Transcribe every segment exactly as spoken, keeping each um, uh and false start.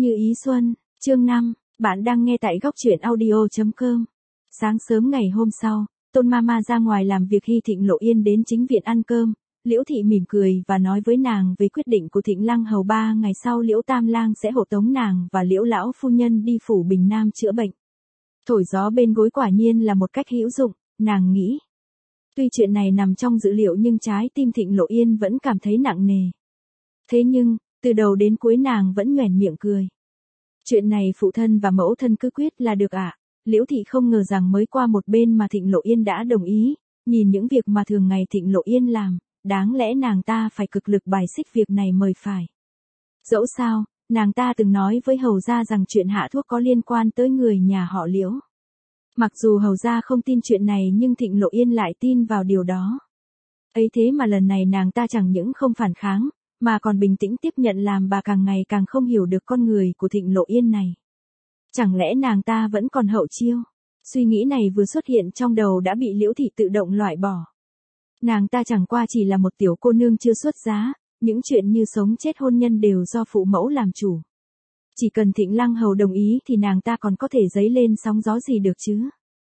Như ý xuân, chương năm, bạn đang nghe tại góc truyện audio chấm com. Sáng sớm ngày hôm sau, Tôn Mama ra ngoài làm việc khi Thịnh Lộ Yên đến chính viện ăn cơm, Liễu Thị mỉm cười và nói với nàng về quyết định của Thịnh Lăng Hầu ba ngày sau Liễu Tam Lang sẽ hộ tống nàng và Liễu lão phu nhân đi phủ Bình Nam chữa bệnh. Thổi gió bên gối quả nhiên là một cách hữu dụng, nàng nghĩ. Tuy chuyện này nằm trong dữ liệu nhưng trái tim Thịnh Lộ Yên vẫn cảm thấy nặng nề. Thế nhưng, từ đầu đến cuối nàng vẫn nhoẻn miệng cười. Chuyện này phụ thân và mẫu thân cứ quyết là được ạ. À? Liễu Thị không ngờ rằng mới qua một bên mà Thịnh Lộ Yên đã đồng ý, nhìn những việc mà thường ngày Thịnh Lộ Yên làm, đáng lẽ nàng ta phải cực lực bài xích việc này mời phải. Dẫu sao, nàng ta từng nói với Hầu gia rằng chuyện hạ thuốc có liên quan tới người nhà họ Liễu. Mặc dù Hầu gia không tin chuyện này nhưng Thịnh Lộ Yên lại tin vào điều đó. Ấy thế mà lần này nàng ta chẳng những không phản kháng, mà còn bình tĩnh tiếp nhận làm bà càng ngày càng không hiểu được con người của Thịnh Lộ Yên này. Chẳng lẽ nàng ta vẫn còn hậu chiêu? Suy nghĩ này vừa xuất hiện trong đầu đã bị Liễu Thị tự động loại bỏ. Nàng ta chẳng qua chỉ là một tiểu cô nương chưa xuất giá, những chuyện như sống chết hôn nhân đều do phụ mẫu làm chủ. Chỉ cần Thịnh Lăng Hầu đồng ý thì nàng ta còn có thể dấy lên sóng gió gì được chứ?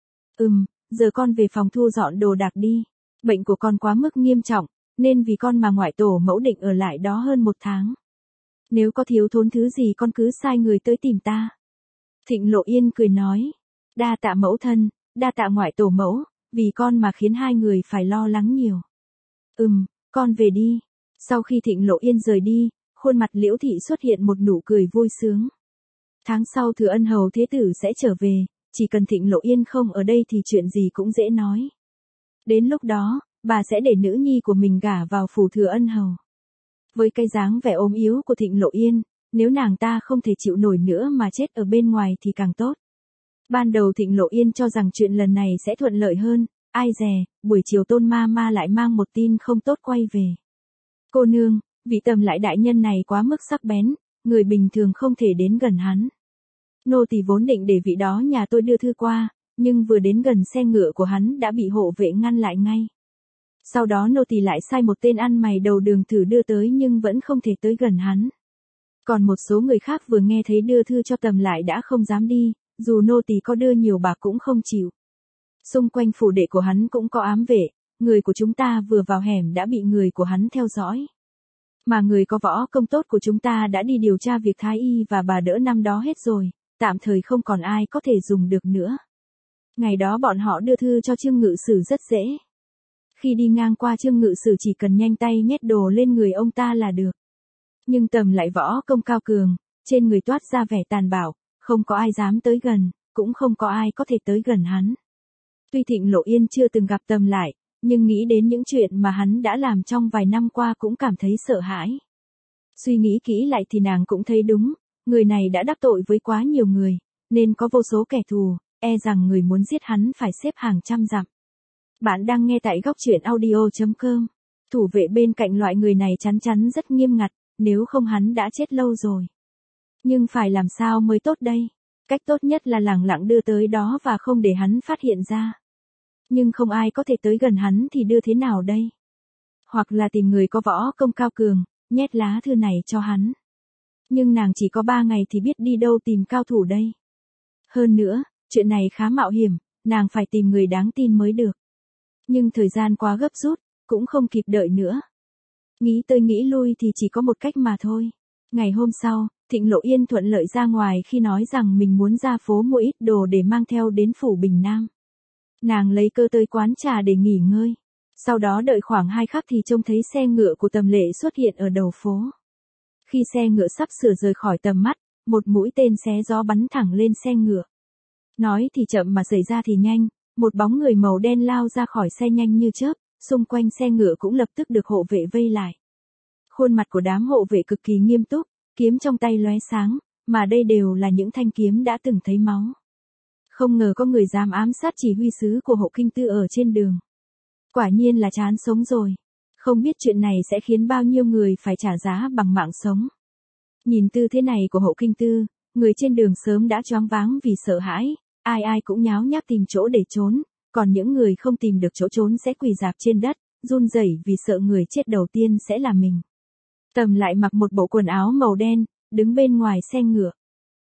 Ừm, giờ con về phòng thu dọn đồ đạc đi. Bệnh của con quá mức nghiêm trọng, nên vì con mà ngoại tổ mẫu định ở lại đó hơn một tháng. Nếu có thiếu thốn thứ gì con cứ sai người tới tìm ta. Thịnh Lộ Yên cười nói, đa tạ mẫu thân, đa tạ ngoại tổ mẫu, vì con mà khiến hai người phải lo lắng nhiều. Ừm, con về đi. Sau khi Thịnh Lộ Yên rời đi, khuôn mặt Liễu Thị xuất hiện một nụ cười vui sướng. Tháng sau Thừa Ân Hầu Thế Tử sẽ trở về, chỉ cần Thịnh Lộ Yên không ở đây thì chuyện gì cũng dễ nói. Đến lúc đó, bà sẽ để nữ nhi của mình gả vào phủ Thừa Ân Hầu. Với cái dáng vẻ ốm yếu của Thịnh Lộ Yên, nếu nàng ta không thể chịu nổi nữa mà chết ở bên ngoài thì càng tốt. Ban đầu Thịnh Lộ Yên cho rằng chuyện lần này sẽ thuận lợi hơn, ai dè, buổi chiều Tôn Mama lại mang một tin không tốt quay về. Cô nương, vị Tầm Lại đại nhân này quá mức sắc bén, người bình thường không thể đến gần hắn. Nô tỳ vốn định để vị đó nhà tôi đưa thư qua, nhưng vừa đến gần xe ngựa của hắn đã bị hộ vệ ngăn lại ngay. Sau đó nô tỳ lại sai một tên ăn mày đầu đường thử đưa tới nhưng vẫn không thể tới gần hắn. Còn một số người khác vừa nghe thấy đưa thư cho Tầm Lại đã không dám đi, dù nô tỳ có đưa nhiều bạc cũng không chịu. Xung quanh phủ đệ của hắn cũng có ám vệ, người của chúng ta vừa vào hẻm đã bị người của hắn theo dõi. Mà người có võ công tốt của chúng ta đã đi điều tra việc thái y và bà đỡ năm đó hết rồi, tạm thời không còn ai có thể dùng được nữa. Ngày đó bọn họ đưa thư cho Trương Ngự Sử rất dễ. Khi đi ngang qua Trương Ngự Sử chỉ cần nhanh tay nhét đồ lên người ông ta là được. Nhưng Tầm Lại võ công cao cường, trên người toát ra vẻ tàn bạo, không có ai dám tới gần, cũng không có ai có thể tới gần hắn. Tuy Thịnh Lộ Yên chưa từng gặp Tầm Lại, nhưng nghĩ đến những chuyện mà hắn đã làm trong vài năm qua cũng cảm thấy sợ hãi. Suy nghĩ kỹ lại thì nàng cũng thấy đúng, người này đã đắc tội với quá nhiều người, nên có vô số kẻ thù, e rằng người muốn giết hắn phải xếp hàng trăm dặm. Bạn đang nghe tại góc truyện audio chấm com. Thủ vệ bên cạnh loại người này chắn chắn rất nghiêm ngặt, nếu không hắn đã chết lâu rồi. Nhưng phải làm sao mới tốt đây? Cách tốt nhất là lẳng lặng đưa tới đó và không để hắn phát hiện ra. Nhưng không ai có thể tới gần hắn thì đưa thế nào đây? Hoặc là tìm người có võ công cao cường, nhét lá thư này cho hắn. Nhưng nàng chỉ có ba ngày thì biết đi đâu tìm cao thủ đây. Hơn nữa, chuyện này khá mạo hiểm, nàng phải tìm người đáng tin mới được. Nhưng thời gian quá gấp rút, cũng không kịp đợi nữa. Nghĩ tới nghĩ lui thì chỉ có một cách mà thôi. Ngày hôm sau, Thịnh Lộ Yên thuận lợi ra ngoài khi nói rằng mình muốn ra phố mua ít đồ để mang theo đến phủ Bình Nam. Nàng lấy cơ tới quán trà để nghỉ ngơi. Sau đó đợi khoảng hai khắc thì trông thấy xe ngựa của Tầm Lệ xuất hiện ở đầu phố. Khi xe ngựa sắp sửa rời khỏi tầm mắt, một mũi tên xé gió bắn thẳng lên xe ngựa. Nói thì chậm mà xảy ra thì nhanh, một bóng người màu đen lao ra khỏi xe nhanh như chớp, xung quanh xe ngựa cũng lập tức được hộ vệ vây lại. Khuôn mặt của đám hộ vệ cực kỳ nghiêm túc, kiếm trong tay lóe sáng, mà đây đều là những thanh kiếm đã từng thấy máu. Không ngờ có người dám ám sát chỉ huy sứ của Hộ Kinh Tư ở trên đường. Quả nhiên là chán sống rồi. Không biết chuyện này sẽ khiến bao nhiêu người phải trả giá bằng mạng sống. Nhìn tư thế này của Hộ Kinh Tư, người trên đường sớm đã choáng váng vì sợ hãi, ai ai cũng nháo nhác tìm chỗ để trốn, còn những người không tìm được chỗ trốn sẽ quỳ rạp trên đất, run rẩy vì sợ người chết đầu tiên sẽ là mình. Tầm Lại mặc một bộ quần áo màu đen, đứng bên ngoài xe ngựa.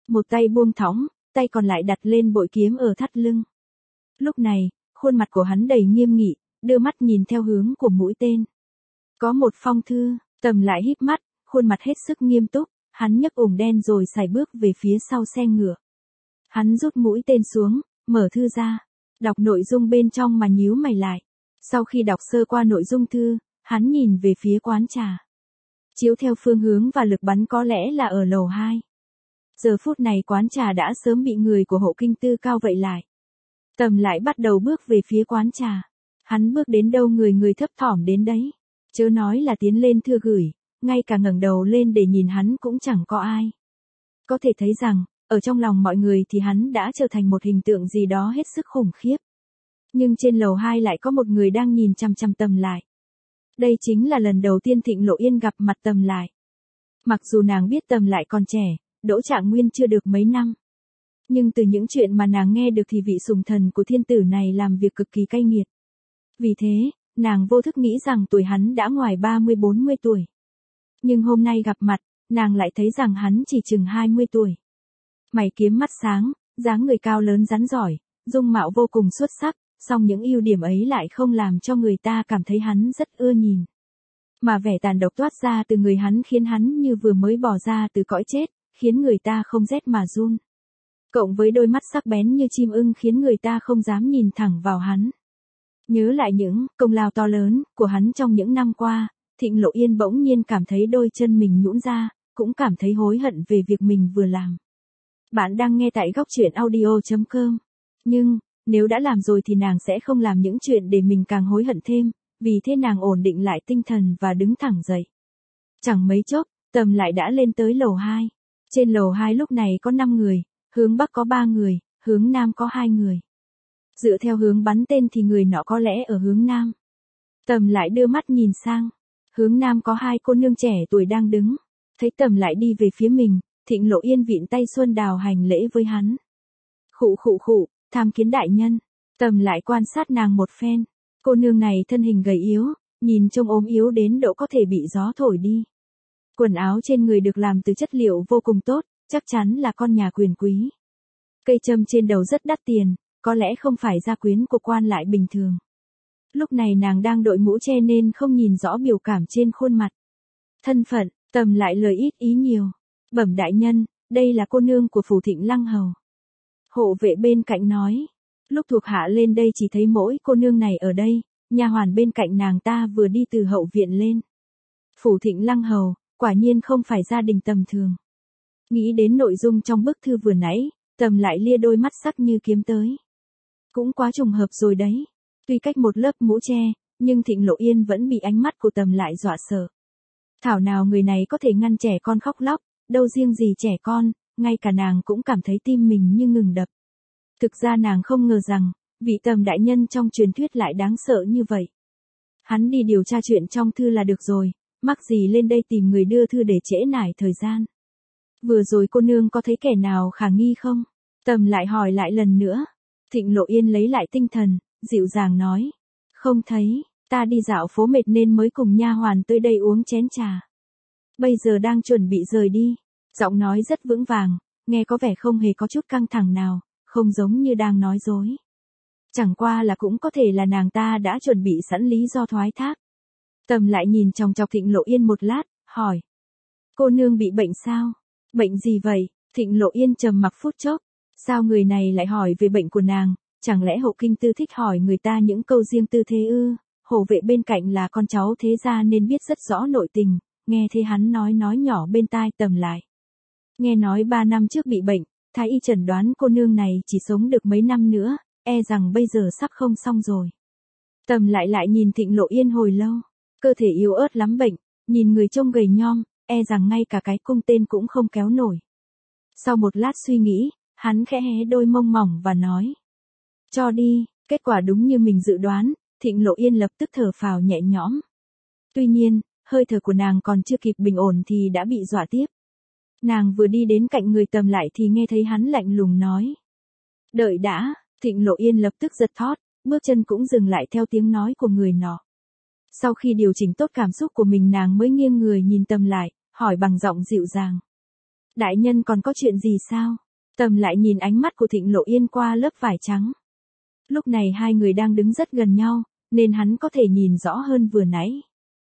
Một tay buông thõng, tay còn lại đặt lên bội kiếm ở thắt lưng. Lúc này, khuôn mặt của hắn đầy nghiêm nghị, đưa mắt nhìn theo hướng của mũi tên. Có một phong thư, Tầm lại híp mắt, khuôn mặt hết sức nghiêm túc, hắn nhấc ủng đen rồi sải bước về phía sau xe ngựa. Hắn rút mũi tên xuống, mở thư ra, đọc nội dung bên trong mà nhíu mày lại. Sau khi đọc sơ qua nội dung thư, hắn nhìn về phía quán trà. Chiếu theo phương hướng và lực bắn có lẽ là ở lầu hai. Giờ phút này quán trà đã sớm bị người của hộ kinh tư cao vậy lại. Tầm lại bắt đầu bước về phía quán trà. Hắn bước đến đâu người người thấp thỏm đến đấy. Chớ nói là tiến lên thưa gửi, ngay cả ngẩng đầu lên để nhìn hắn cũng chẳng có ai. Có thể thấy rằng, ở trong lòng mọi người thì hắn đã trở thành một hình tượng gì đó hết sức khủng khiếp. Nhưng trên lầu hai lại có một người đang nhìn chằm chằm Tầm lại. Đây chính là lần đầu tiên Thịnh Lộ Yên gặp mặt Tầm lại. Mặc dù nàng biết Tầm lại còn trẻ, Đỗ Trạng Nguyên chưa được mấy năm. Nhưng từ những chuyện mà nàng nghe được thì vị sủng thần của thiên tử này làm việc cực kỳ cay nghiệt. Vì thế, nàng vô thức nghĩ rằng tuổi hắn đã ngoài ba mươi bốn mươi tuổi. Nhưng hôm nay gặp mặt, nàng lại thấy rằng hắn chỉ chừng hai mươi tuổi. Mày kiếm mắt sáng, dáng người cao lớn rắn giỏi, dung mạo vô cùng xuất sắc, song những ưu điểm ấy lại không làm cho người ta cảm thấy hắn rất ưa nhìn. Mà vẻ tàn độc toát ra từ người hắn khiến hắn như vừa mới bỏ ra từ cõi chết, khiến người ta không rét mà run. Cộng với đôi mắt sắc bén như chim ưng khiến người ta không dám nhìn thẳng vào hắn. Nhớ lại những công lao to lớn của hắn trong những năm qua, Thịnh Lộ Yên bỗng nhiên cảm thấy đôi chân mình nhũn ra, cũng cảm thấy hối hận về việc mình vừa làm. Bạn đang nghe tại góc truyện audio chấm com. Nhưng, nếu đã làm rồi thì nàng sẽ không làm những chuyện để mình càng hối hận thêm, vì thế nàng ổn định lại tinh thần và đứng thẳng dậy. Chẳng mấy chốc, Tầm lại đã lên tới lầu hai. Trên lầu hai lúc này có năm người, hướng bắc có ba người, hướng nam có hai người. Dựa theo hướng bắn tên thì người nọ có lẽ ở hướng nam. Tầm lại đưa mắt nhìn sang. Hướng nam có hai cô nương trẻ tuổi đang đứng. Thấy Tầm lại đi về phía mình, Thịnh Lộ Yên vịn tay Xuân Đào hành lễ với hắn. Khụ khụ khụ, tham kiến đại nhân. Tầm lại quan sát nàng một phen. Cô nương này thân hình gầy yếu, nhìn trông ốm yếu đến độ có thể bị gió thổi đi. Quần áo trên người được làm từ chất liệu vô cùng tốt, chắc chắn là con nhà quyền quý. Cây châm trên đầu rất đắt tiền, có lẽ không phải gia quyến của quan lại bình thường. Lúc này nàng đang đội mũ che nên không nhìn rõ biểu cảm trên khuôn mặt. Thân phận, Tầm lại lời ít ý nhiều. Bẩm đại nhân, đây là cô nương của phủ Thịnh Lăng Hầu. Hộ vệ bên cạnh nói. Lúc thuộc hạ lên đây chỉ thấy mỗi cô nương này ở đây, nha hoàn bên cạnh nàng ta vừa đi từ hậu viện lên. Phủ Thịnh Lăng Hầu, quả nhiên không phải gia đình tầm thường. Nghĩ đến nội dung trong bức thư vừa nãy, Tầm lại lia đôi mắt sắc như kiếm tới. Cũng quá trùng hợp rồi đấy. Tuy cách một lớp mũ che, nhưng Thịnh Lộ Yên vẫn bị ánh mắt của Tầm lại dọa sợ. Thảo nào người này có thể ngăn trẻ con khóc lóc, đâu riêng gì trẻ con, ngay cả nàng cũng cảm thấy tim mình như ngừng đập. Thực ra nàng không ngờ rằng, vị Tầm đại nhân trong truyền thuyết lại đáng sợ như vậy. Hắn đi điều tra chuyện trong thư là được rồi, mắc gì lên đây tìm người đưa thư để trễ nải thời gian. Vừa rồi cô nương có thấy kẻ nào khả nghi không? Tầm lại hỏi lại lần nữa. Thịnh Lộ Yên lấy lại tinh thần, dịu dàng nói. Không thấy, ta đi dạo phố mệt nên mới cùng nha hoàn tới đây uống chén trà. Bây giờ đang chuẩn bị rời đi. Giọng nói rất vững vàng, nghe có vẻ không hề có chút căng thẳng nào, không giống như đang nói dối. Chẳng qua là cũng có thể là nàng ta đã chuẩn bị sẵn lý do thoái thác. Tầm lại nhìn chòng chọc Thịnh Lộ Yên một lát, hỏi. Cô nương bị bệnh sao? Bệnh gì vậy? Thịnh Lộ Yên trầm mặc phút chốc. Sao người này lại hỏi về bệnh của nàng? Chẳng lẽ hộ kinh tư thích hỏi người ta những câu riêng tư thế ư? Hộ vệ bên cạnh là con cháu thế gia nên biết rất rõ nội tình, nghe thế hắn nói nói nhỏ bên tai Tầm lại. Nghe nói ba năm trước bị bệnh, thái y chẩn đoán cô nương này chỉ sống được mấy năm nữa, e rằng bây giờ sắp không xong rồi. Tầm lại lại nhìn Thịnh Lộ Yên hồi lâu, cơ thể yếu ớt lắm bệnh, nhìn người trông gầy nhom, e rằng ngay cả cái cung tên cũng không kéo nổi. Sau một lát suy nghĩ, hắn khẽ hé đôi mông mỏng và nói. Cho đi, kết quả đúng như mình dự đoán, Thịnh Lộ Yên lập tức thở phào nhẹ nhõm. Tuy nhiên, hơi thở của nàng còn chưa kịp bình ổn thì đã bị dọa tiếp. Nàng vừa đi đến cạnh người Tầm lại thì nghe thấy hắn lạnh lùng nói. Đợi đã, Thịnh Lộ Yên lập tức giật thót, bước chân cũng dừng lại theo tiếng nói của người nọ. Sau khi điều chỉnh tốt cảm xúc của mình nàng mới nghiêng người nhìn Tầm lại, hỏi bằng giọng dịu dàng. Đại nhân còn có chuyện gì sao? Tầm lại nhìn ánh mắt của Thịnh Lộ Yên qua lớp vải trắng. Lúc này hai người đang đứng rất gần nhau, nên hắn có thể nhìn rõ hơn vừa nãy.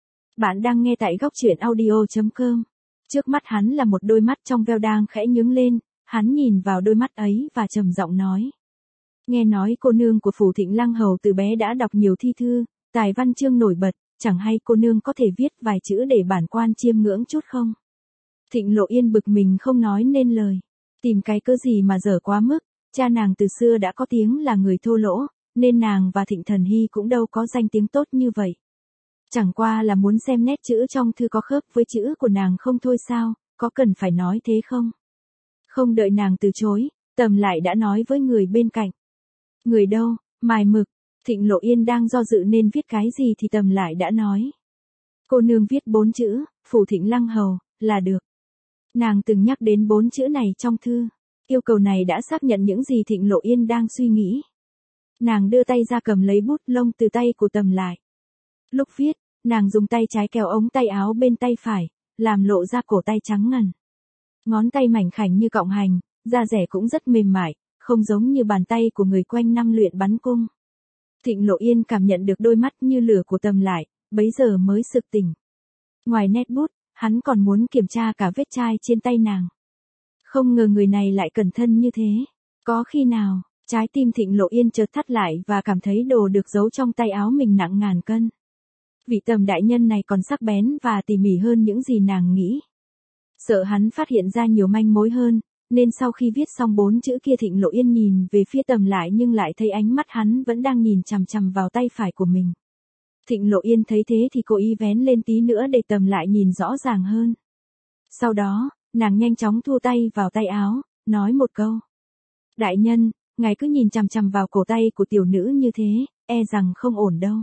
Bạn đang nghe tại góc truyện audio chấm com. Trước mắt hắn là một đôi mắt trong veo đang khẽ nhướng lên, hắn nhìn vào đôi mắt ấy và trầm giọng nói. Nghe nói cô nương của phủ Thịnh Lăng Hầu từ bé đã đọc nhiều thi thư, tài văn chương nổi bật, chẳng hay cô nương có thể viết vài chữ để bản quan chiêm ngưỡng chút không? Thịnh Lộ Yên bực mình không nói nên lời. Tìm cái cớ gì mà dở quá mức, cha nàng từ xưa đã có tiếng là người thô lỗ, nên nàng và Thịnh Thần Hy cũng đâu có danh tiếng tốt như vậy. Chẳng qua là muốn xem nét chữ trong thư có khớp với chữ của nàng không thôi sao, có cần phải nói thế không? Không đợi nàng từ chối, Tầm lại đã nói với người bên cạnh. Người đâu, mài mực. Thịnh Lộ Yên đang do dự nên viết cái gì thì Tầm lại đã nói. Cô nương viết bốn chữ, phủ Thịnh Lăng Hầu, là được. Nàng từng nhắc đến bốn chữ này trong thư. Yêu cầu này đã xác nhận những gì Thịnh Lộ Yên đang suy nghĩ. Nàng đưa tay ra cầm lấy bút lông từ tay của Tầm lại. Lúc viết, nàng dùng tay trái kéo ống tay áo bên tay phải, làm lộ ra cổ tay trắng ngần. Ngón tay mảnh khảnh như cọng hành, da dẻ cũng rất mềm mại, không giống như bàn tay của người quanh năm luyện bắn cung. Thịnh Lộ Yên cảm nhận được đôi mắt như lửa của Tầm lại, bấy giờ mới sực tỉnh. Ngoài nét bút, hắn còn muốn kiểm tra cả vết chai trên tay nàng. Không ngờ người này lại cẩn thận như thế. Có khi nào, trái tim Thịnh Lộ Yên chợt thắt lại và cảm thấy đồ được giấu trong tay áo mình nặng ngàn cân. Vị Tầm đại nhân này còn sắc bén và tỉ mỉ hơn những gì nàng nghĩ. Sợ hắn phát hiện ra nhiều manh mối hơn, nên sau khi viết xong bốn chữ kia Thịnh Lộ Yên nhìn về phía Tầm lại nhưng lại thấy ánh mắt hắn vẫn đang nhìn chằm chằm vào tay phải của mình. Thịnh Lộ Yên thấy thế thì cố ý vén lên tí nữa để Tầm lại nhìn rõ ràng hơn. Sau đó, nàng nhanh chóng thua tay vào tay áo, nói một câu. Đại nhân, ngài cứ nhìn chằm chằm vào cổ tay của tiểu nữ như thế, e rằng không ổn đâu.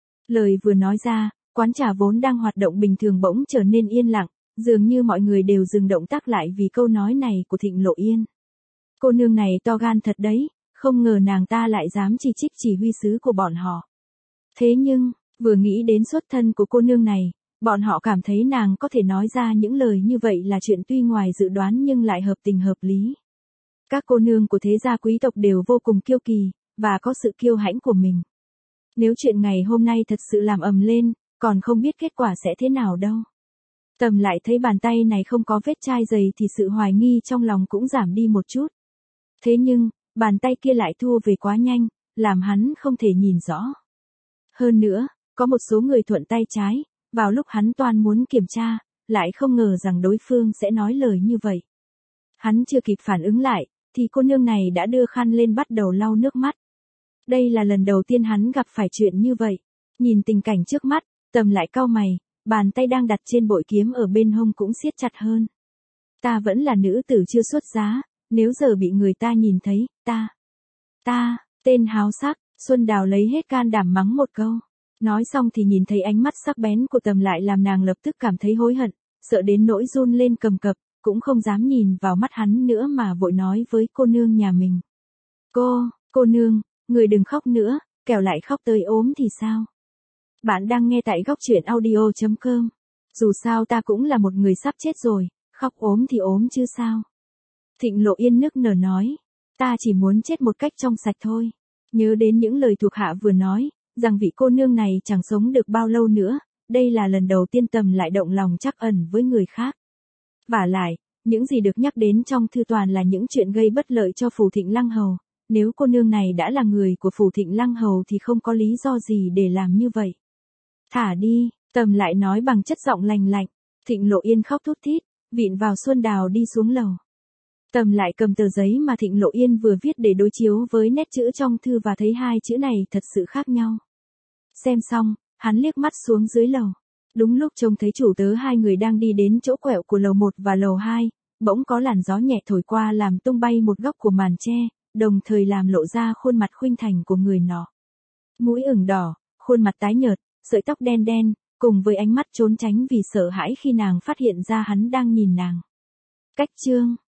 Lời vừa nói ra, quán trà vốn đang hoạt động bình thường bỗng trở nên yên lặng, dường như mọi người đều dừng động tác lại vì câu nói này của Thịnh Lộ Yên. Cô nương này to gan thật đấy, không ngờ nàng ta lại dám chỉ trích chỉ huy sứ của bọn họ. Thế nhưng, vừa nghĩ đến xuất thân của cô nương này, bọn họ cảm thấy nàng có thể nói ra những lời như vậy là chuyện tuy ngoài dự đoán nhưng lại hợp tình hợp lý. Các cô nương của thế gia quý tộc đều vô cùng kiêu kỳ, và có sự kiêu hãnh của mình. Nếu chuyện ngày hôm nay thật sự làm ầm lên, còn không biết kết quả sẽ thế nào đâu. Tầm lại thấy bàn tay này không có vết chai dày thì sự hoài nghi trong lòng cũng giảm đi một chút. Thế nhưng, bàn tay kia lại thua về quá nhanh, làm hắn không thể nhìn rõ. Hơn nữa, có một số người thuận tay trái, vào lúc hắn toan muốn kiểm tra, lại không ngờ rằng đối phương sẽ nói lời như vậy. Hắn chưa kịp phản ứng lại, thì cô nương này đã đưa khăn lên bắt đầu lau nước mắt. Đây là lần đầu tiên hắn gặp phải chuyện như vậy. Nhìn tình cảnh trước mắt, Tầm lại cau mày, bàn tay đang đặt trên bội kiếm ở bên hông cũng siết chặt hơn. Ta vẫn là nữ tử chưa xuất giá, nếu giờ bị người ta nhìn thấy, ta, ta, tên háo sắc, Xuân Đào lấy hết can đảm mắng một câu. Nói xong thì nhìn thấy ánh mắt sắc bén của Tầm lại làm nàng lập tức cảm thấy hối hận, sợ đến nỗi run lên cầm cập, cũng không dám nhìn vào mắt hắn nữa mà vội nói với cô nương nhà mình. Cô, cô nương, người đừng khóc nữa, kẻo lại khóc tới ốm thì sao? Bạn đang nghe tại góc truyện audio chấm com. Dù sao ta cũng là một người sắp chết rồi, khóc ốm thì ốm chứ sao? Thịnh Lộ Yên nức nở nói, ta chỉ muốn chết một cách trong sạch thôi. Nhớ đến những lời thuộc hạ vừa nói, rằng vị cô nương này chẳng sống được bao lâu nữa, đây là lần đầu tiên Tầm lại động lòng trắc ẩn với người khác. Vả lại, những gì được nhắc đến trong thư toàn là những chuyện gây bất lợi cho phủ Thịnh Lăng Hầu. Nếu cô nương này đã là người của phủ Thịnh Lăng Hầu thì không có lý do gì để làm như vậy. Thả đi, Tầm lại nói bằng chất giọng lành lạnh. Thịnh Lộ Yên khóc thút thít, vịn vào Xuân Đào đi xuống lầu. Tầm lại cầm tờ giấy mà Thịnh Lộ Yên vừa viết để đối chiếu với nét chữ trong thư và thấy hai chữ này thật sự khác nhau. Xem xong, hắn liếc mắt xuống dưới lầu. Đúng lúc trông thấy chủ tớ hai người đang đi đến chỗ quẹo của lầu một và lầu hai, bỗng có làn gió nhẹ thổi qua làm tung bay một góc của màn che, đồng thời làm lộ ra khuôn mặt khuynh thành của người nọ. Mũi ửng đỏ, khuôn mặt tái nhợt, sợi tóc đen đen, cùng với ánh mắt trốn tránh vì sợ hãi khi nàng phát hiện ra hắn đang nhìn nàng. Cách chương